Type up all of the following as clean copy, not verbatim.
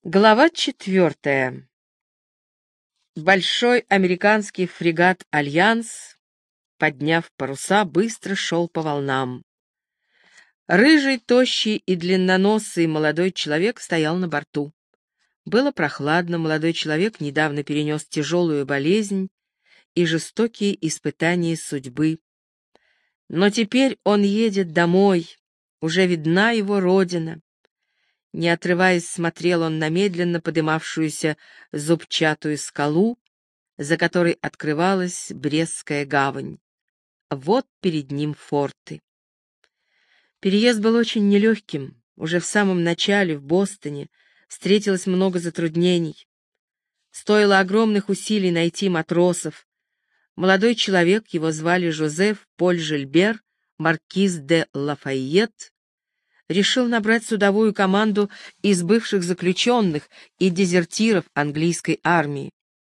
Глава 4. Большой американский фрегат «Альянс», подняв паруса, быстро шел по волнам. Рыжий, тощий и длинноносый молодой человек стоял на борту. Было прохладно, молодой человек недавно перенес тяжелую болезнь и жестокие испытания судьбы. Но теперь он едет домой, уже видна его родина. Не отрываясь, смотрел он на медленно подымавшуюся зубчатую скалу, за которой открывалась Брестская гавань. Вот перед ним форты. Переезд был очень нелегким. Уже в самом начале в Бостоне встретилось много затруднений. Стоило огромных усилий найти матросов. Молодой человек, его звали Жозеф Поль Жильбер, маркиз де Лафайет, решил набрать судовую команду из бывших заключенных и дезертиров английской армии.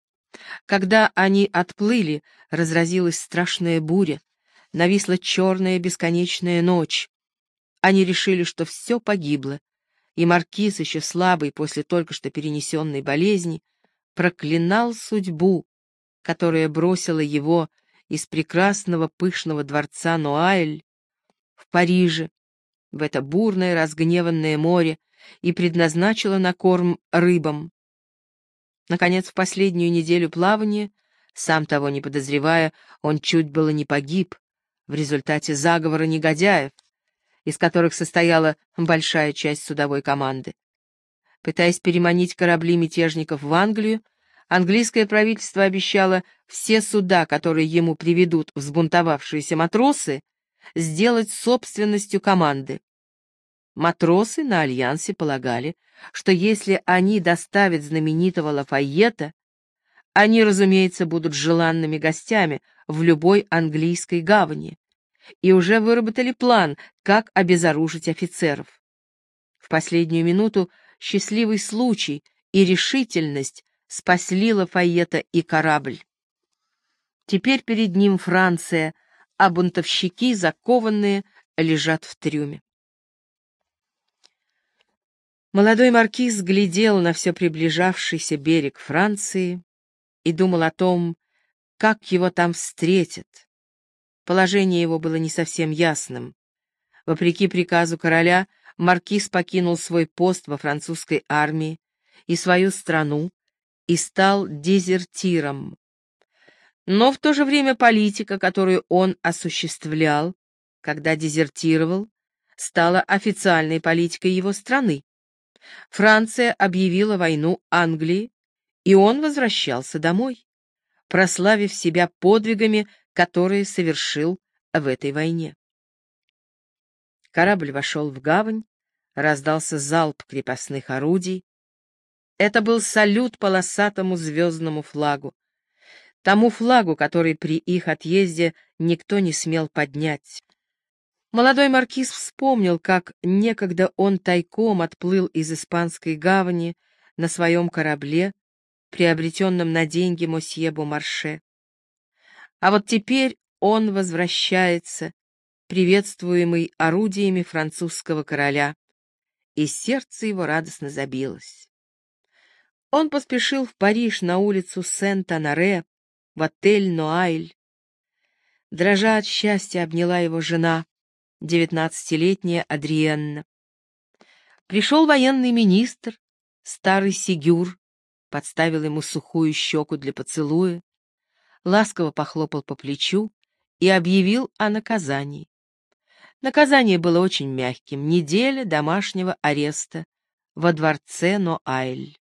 Когда они отплыли, разразилась страшная буря, нависла черная бесконечная ночь. Они решили, что все погибло, и маркиз, еще слабый после только что перенесенной болезни, проклинал судьбу, которая бросила его из прекрасного пышного дворца Нуаэль в Париже, в это бурное разгневанное море, и предназначила на корм рыбам. Наконец, в последнюю неделю плавания, сам того не подозревая, он чуть было не погиб в результате заговора негодяев, из которых состояла большая часть судовой команды. Пытаясь переманить корабли мятежников в Англию, английское правительство обещало все суда, которые ему приведут взбунтовавшиеся матросы, сделать собственностью команды. Матросы на Альянсе полагали, что если они доставят знаменитого Лафайета, они, разумеется, будут желанными гостями в любой английской гавани, и уже выработали план, как обезоружить офицеров. В последнюю минуту счастливый случай и решительность спасли Лафайета и корабль. Теперь перед ним Франция, а бунтовщики, закованные, лежат в трюме. Молодой маркиз глядел на все приближавшийся берег Франции и думал о том, как его там встретят. Положение его было не совсем ясным. Вопреки приказу короля, маркиз покинул свой пост во французской армии и свою страну и стал дезертиром. Но в то же время политика, которую он осуществлял, когда дезертировал, стала официальной политикой его страны. Франция объявила войну Англии, и он возвращался домой, прославив себя подвигами, которые совершил в этой войне. Корабль вошел в гавань, раздался залп крепостных орудий. Это был салют полосатому звездному флагу, тому флагу, который при их отъезде никто не смел поднять. Молодой маркиз вспомнил, как некогда он тайком отплыл из испанской гавани на своем корабле, приобретенном на деньги мосье Бомарше. А вот теперь он возвращается, приветствуемый орудиями французского короля, и сердце его радостно забилось. Он поспешил в Париж на улицу Сент-Анаре, в отель «Нуаэль». Дрожа от счастья, обняла его жена, 19-летняя Адриенна. Пришел военный министр, старый Сигюр, подставил ему сухую щеку для поцелуя, ласково похлопал по плечу и объявил о наказании. Наказание было очень мягким — неделя домашнего ареста во дворце Нуаэль.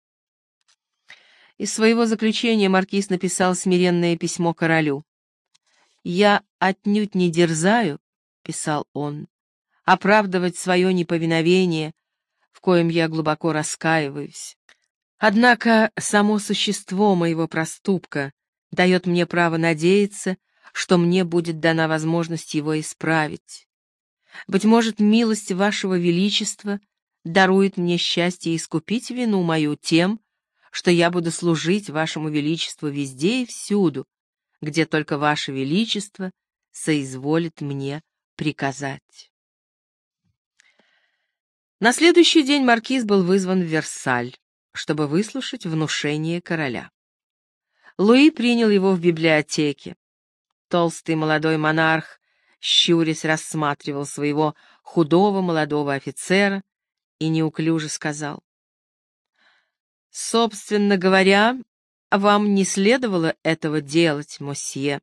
Из своего заключения маркиз написал смиренное письмо королю. «Я отнюдь не дерзаю, — писал он, — оправдывать свое неповиновение, в коем я глубоко раскаиваюсь. Однако само существо моего проступка дает мне право надеяться, что мне будет дана возможность его исправить. Быть может, милость вашего величества дарует мне счастье искупить вину мою тем, что я буду служить вашему величеству везде и всюду, где только ваше величество соизволит мне приказать». На следующий день маркиз был вызван в Версаль, чтобы выслушать внушение короля. Луи принял его в библиотеке. Толстый молодой монарх, щурясь, рассматривал своего худого молодого офицера и неуклюже сказал: «Собственно говоря, вам не следовало этого делать, мосье».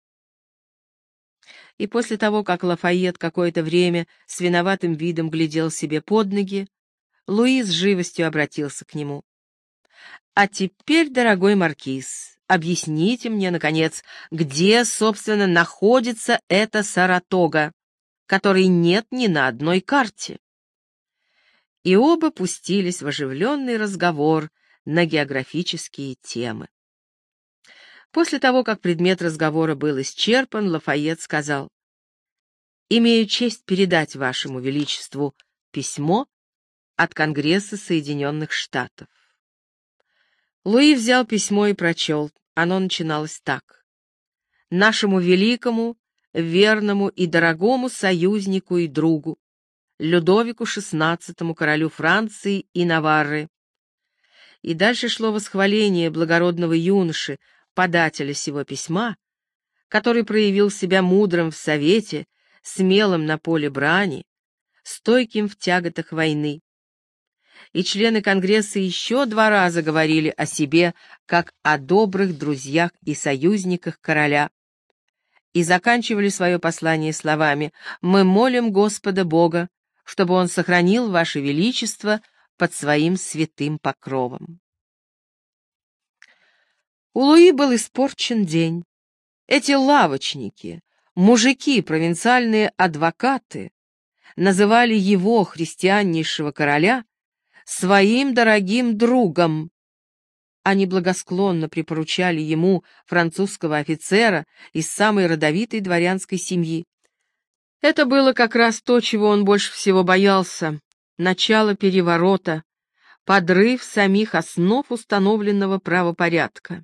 И после того, как Лафайет какое-то время с виноватым видом глядел себе под ноги, Луи с живостью обратился к нему. «А теперь, дорогой маркиз, объясните мне, наконец, где, собственно, находится эта Саратога, которой нет ни на одной карте?» И оба пустились в оживленный разговор на географические темы. После того, как предмет разговора был исчерпан, Лафайет сказал: «Имею честь передать вашему величеству письмо от Конгресса Соединенных Штатов». Луи взял письмо и прочел. Оно начиналось так: «Нашему великому, верному и дорогому союзнику и другу, Людовику XVI, королю Франции и Наварры». И дальше шло восхваление благородного юноши, подателя сего письма, который проявил себя мудрым в совете, смелым на поле брани, стойким в тяготах войны. И члены Конгресса еще 2 раза говорили о себе, как о добрых друзьях и союзниках короля, и заканчивали свое послание словами: «Мы молим Господа Бога, чтобы Он сохранил Ваше Величество под своим святым покровом». У Луи был испорчен день. Эти лавочники, мужики, провинциальные адвокаты, называли его, христианнейшего короля, своим дорогим другом. Они благосклонно припоручали ему французского офицера из самой родовитой дворянской семьи. Это было как раз то, чего он больше всего боялся: начало переворота, подрыв самих основ установленного правопорядка.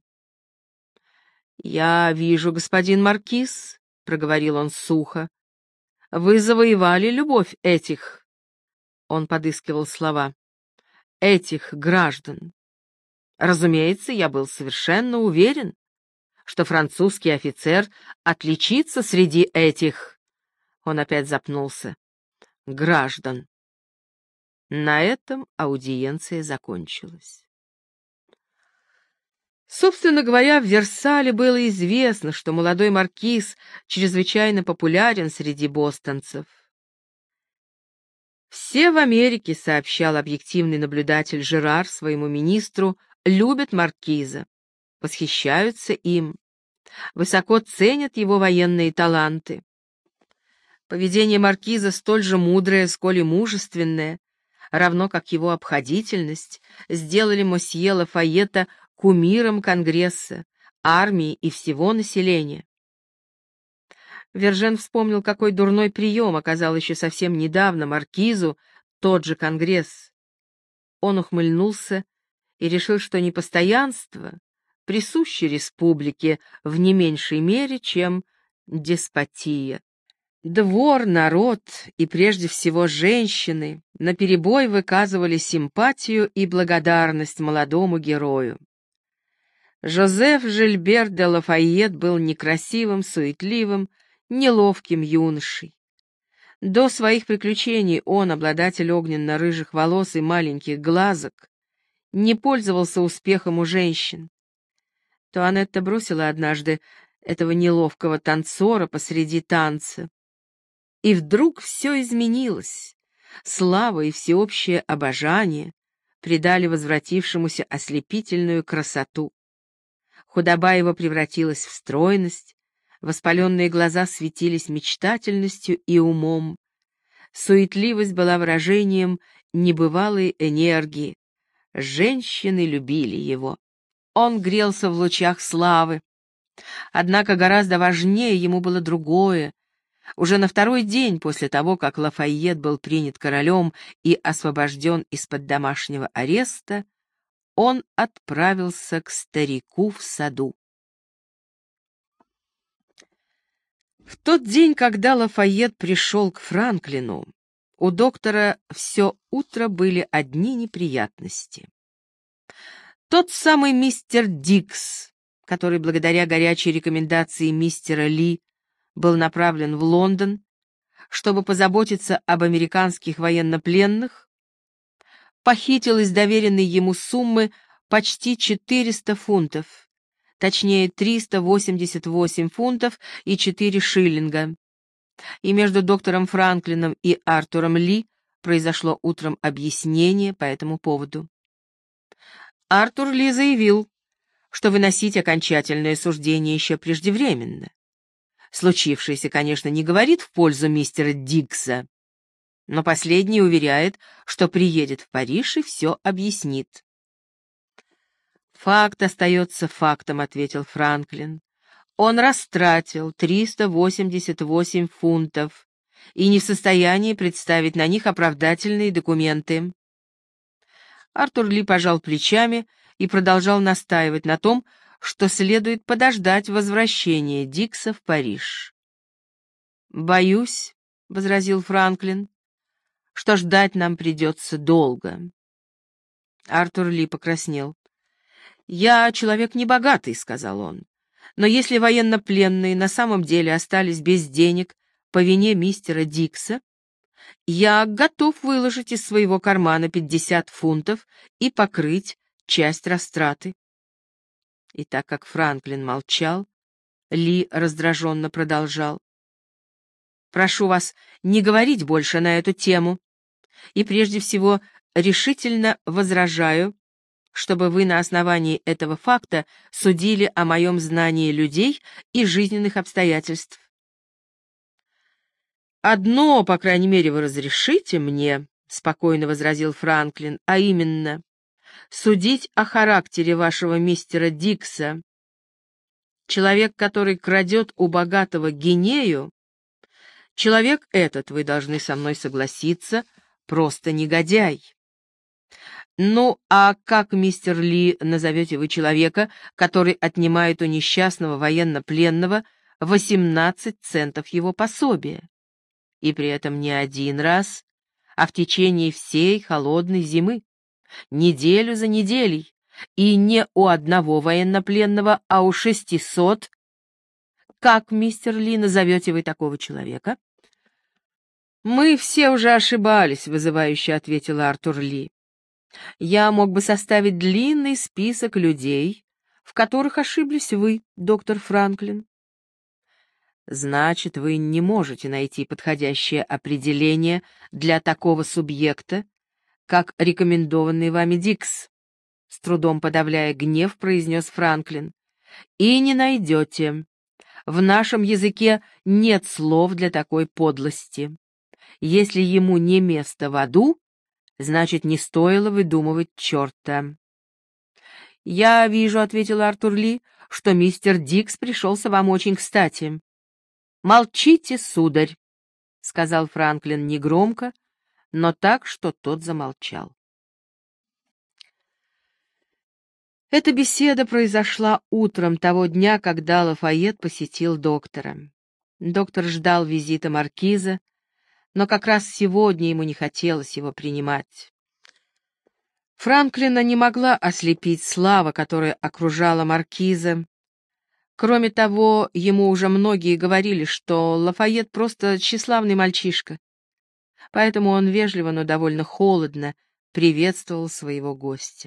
«Я вижу, господин маркиз», — проговорил он сухо, — «вы завоевали любовь этих...» Он подыскивал слова. «Этих граждан. Разумеется, я был совершенно уверен, что французский офицер отличится среди этих...» Он опять запнулся. «Граждан». На этом аудиенция закончилась. Собственно говоря, в Версале было известно, что молодой маркиз чрезвычайно популярен среди бостонцев. «Все в Америке», — сообщал объективный наблюдатель Жерар своему министру, — «любят маркиза, восхищаются им, высоко ценят его военные таланты. Поведение маркиза столь же мудрое, сколь и мужественное, равно как его обходительность, сделали мосье Лафайета кумиром Конгресса, армии и всего населения». Вержен вспомнил, какой дурной прием оказал еще совсем недавно маркизу тот же Конгресс. Он ухмыльнулся и решил, что непостоянство присуще республике в не меньшей мере, чем деспотия. Двор, народ и прежде всего женщины наперебой выказывали симпатию и благодарность молодому герою. Жозеф Жильбер де Лафайет был некрасивым, суетливым, неловким юношей. До своих приключений он, обладатель огненно-рыжих волос и маленьких глазок, не пользовался успехом у женщин. Туанетта бросила однажды этого неловкого танцора посреди танца. И вдруг все изменилось. Слава и всеобщее обожание придали возвратившемуся ослепительную красоту. Худоба его превратилась в стройность, воспаленные глаза светились мечтательностью и умом. Суетливость была выражением небывалой энергии. Женщины любили его. Он грелся в лучах славы. Однако гораздо важнее ему было другое. Уже на 2-й день после того, как Лафайет был принят королем и освобожден из-под домашнего ареста, он отправился к старику в саду. В тот день, когда Лафайет пришел к Франклину, у доктора все утро были одни неприятности. Тот самый мистер Дикс, который благодаря горячей рекомендации мистера Ли был направлен в Лондон, чтобы позаботиться об американских военнопленных, похитил из доверенной ему суммы почти 400 фунтов, точнее 388 фунтов и 4 шиллинга. И между доктором Франклином и Артуром Ли произошло утром объяснение по этому поводу. Артур Ли заявил, что выносить окончательное суждение еще преждевременно. Случившееся, конечно, не говорит в пользу мистера Дикса, но последний уверяет, что приедет в Париж и все объяснит. «Факт остается фактом», — ответил Франклин. «Он растратил 388 фунтов и не в состоянии представить на них оправдательные документы». Артур Ли пожал плечами и продолжал настаивать на том, что следует подождать возвращения Дикса в Париж. «Боюсь», — возразил Франклин, — «что ждать нам придется долго». Артур Ли покраснел. «Я человек небогатый», — сказал он, — «но если военнопленные на самом деле остались без денег по вине мистера Дикса, я готов выложить из своего кармана 50 фунтов и покрыть часть растраты». И так как Франклин молчал, Ли раздраженно продолжал. «Прошу вас не говорить больше на эту тему, и прежде всего решительно возражаю, чтобы вы на основании этого факта судили о моем знании людей и жизненных обстоятельств. «Одно, по крайней мере, вы разрешите мне», — спокойно возразил Франклин, — «а именно, судить о характере вашего мистера Дикса. Человек, который крадет у богатого гинею, человек этот, вы должны со мной согласиться, просто негодяй. Ну, а как, мистер Ли, назовете вы человека, который отнимает у несчастного военнопленного 18 центов его пособия? И при этом не один раз, а в течение всей холодной зимы, неделю за неделей, и не у одного военнопленного, а у 600. Как, мистер Ли, назовете вы такого человека?» «Мы все уже ошибались», — вызывающе ответил Артур Ли. «Я мог бы составить длинный список людей, в которых ошиблись вы, доктор Франклин». «Значит, вы не можете найти подходящее определение для такого субъекта, как рекомендованный вами Дикс», — с трудом подавляя гнев, произнес Франклин. «И не найдете. В нашем языке нет слов для такой подлости. Если ему не место в аду, значит, не стоило выдумывать черта». «Я вижу», — ответил Артур Ли, — «что мистер Дикс пришелся вам очень кстати». «Молчите, сударь», — сказал Франклин негромко, но так, что тот замолчал. Эта беседа произошла утром того дня, когда Лафайет посетил доктора. Доктор ждал визита маркиза, но как раз сегодня ему не хотелось его принимать. Франклина не могла ослепить слава, которая окружала маркиза. Кроме того, ему уже многие говорили, что Лафайет просто тщеславный мальчишка, поэтому он вежливо, но довольно холодно приветствовал своего гостя.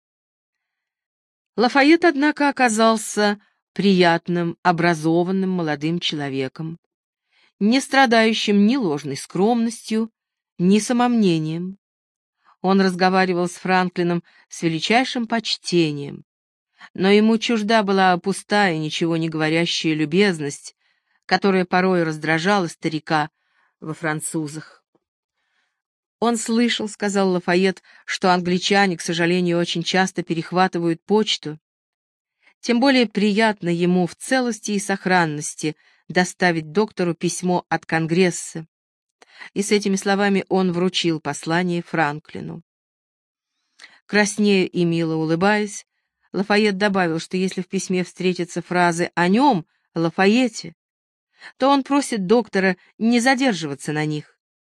Лафайет, однако, оказался приятным, образованным молодым человеком, не страдающим ни ложной скромностью, ни самомнением. Он разговаривал с Франклином с величайшим почтением, но ему чужда была пустая, ничего не говорящая любезность, которая порой раздражала старика во французах. «Он слышал, — сказал Лафайет, — что англичане, к сожалению, очень часто перехватывают почту. Тем более приятно ему в целости и сохранности доставить доктору письмо от Конгресса». И с этими словами он вручил послание Франклину. Краснея и мило улыбаясь, Лафайет добавил, что если в письме встретятся фразы о нем, Лафайете, то он просит доктора не задерживаться на них.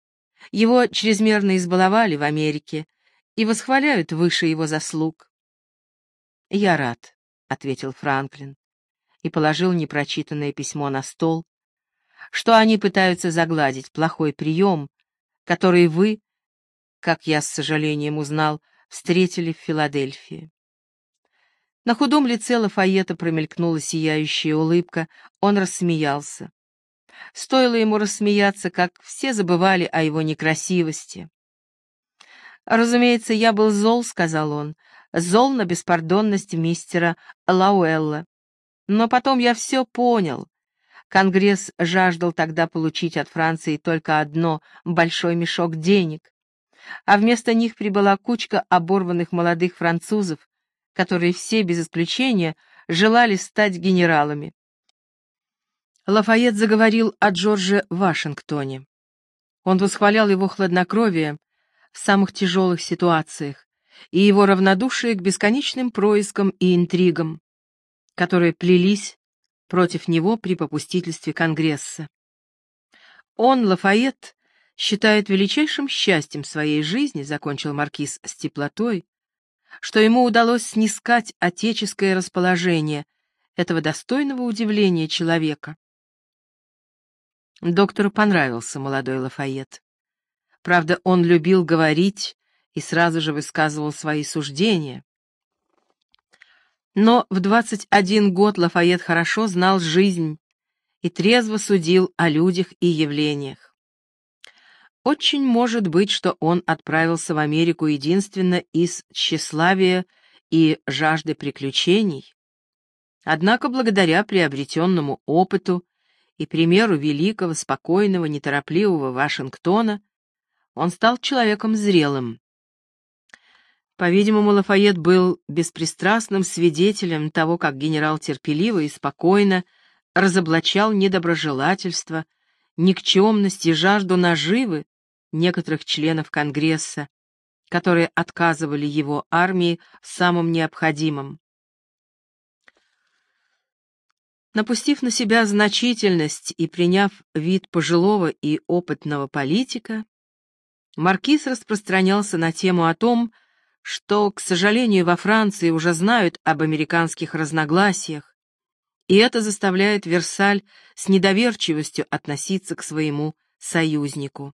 Его чрезмерно избаловали в Америке и восхваляют выше его заслуг. «Я рад», — ответил Франклин и положил непрочитанное письмо на стол, «что они пытаются загладить плохой прием, который вы, как я с сожалением узнал, встретили в Филадельфии». На худом лице Лафайета промелькнула сияющая улыбка, он рассмеялся. Стоило ему рассмеяться, как все забывали о его некрасивости. «Разумеется, я был зол», — сказал он, — «зол на беспардонность мистера Лауэлла. Но потом я все понял. Конгресс жаждал тогда получить от Франции только одно — большой мешок денег, а вместо них прибыла кучка оборванных молодых французов, которые все, без исключения, желали стать генералами». Лафайет заговорил о Джордже Вашингтоне. Он восхвалял его хладнокровие в самых тяжелых ситуациях и его равнодушие к бесконечным проискам и интригам, которые плелись против него при попустительстве Конгресса. Он, Лафайет, считает величайшим счастьем своей жизни, закончил маркиз с теплотой, что ему удалось снискать отеческое расположение этого достойного удивления человека. Доктору понравился молодой Лафайет. Правда, он любил говорить и сразу же высказывал свои суждения. Но в 21 год Лафайет хорошо знал жизнь и трезво судил о людях и явлениях. Очень может быть, что он отправился в Америку единственно из тщеславия и жажды приключений. Однако благодаря приобретенному опыту и примеру великого, спокойного, неторопливого Вашингтона он стал человеком зрелым. По-видимому, Лафайет был беспристрастным свидетелем того, как генерал терпеливо и спокойно разоблачал недоброжелательство, никчемность и жажду наживы некоторых членов Конгресса, которые отказывали его армии в самом необходимом. Напустив на себя значительность и приняв вид пожилого и опытного политика, маркиз распространялся на тему о том, что, к сожалению, во Франции уже знают об американских разногласиях, и это заставляет Версаль с недоверчивостью относиться к своему союзнику.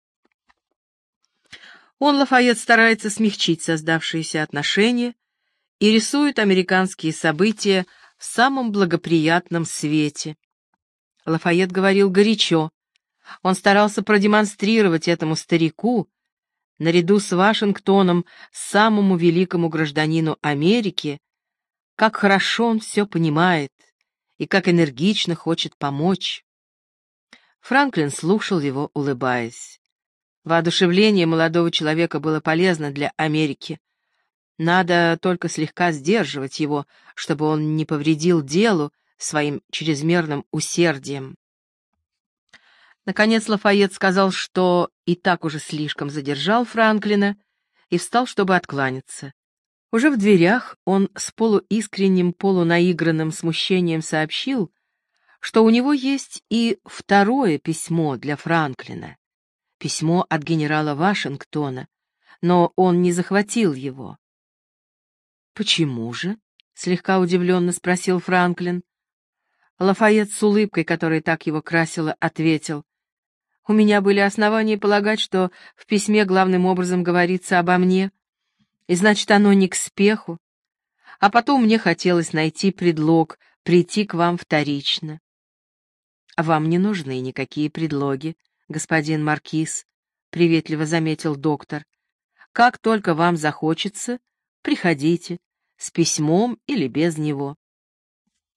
Он, Лафайет, старается смягчить создавшиеся отношения и рисует американские события в самом благоприятном свете. Лафайет говорил горячо. Он старался продемонстрировать этому старику, наряду с Вашингтоном, самому великому гражданину Америки, как хорошо он все понимает и как энергично хочет помочь. Франклин слушал его, улыбаясь. Воодушевление молодого человека было полезно для Америки. Надо только слегка сдерживать его, чтобы он не повредил делу своим чрезмерным усердием. Наконец Лафайет сказал, что и так уже слишком задержал Франклина, и встал, чтобы откланяться. Уже в дверях он с полуискренним, полунаигранным смущением сообщил, что у него есть и второе письмо для Франклина, письмо от генерала Вашингтона, но он не захватил его. «Почему же?» — слегка удивленно спросил Франклин. Лафайет с улыбкой, которая так его красила, ответил: «У меня были основания полагать, что в письме главным образом говорится обо мне, и значит, оно не к спеху. А потом мне хотелось найти предлог прийти к вам вторично». «Вам не нужны никакие предлоги, господин маркиз», — приветливо заметил доктор. «Как только вам захочется, приходите, с письмом или без него.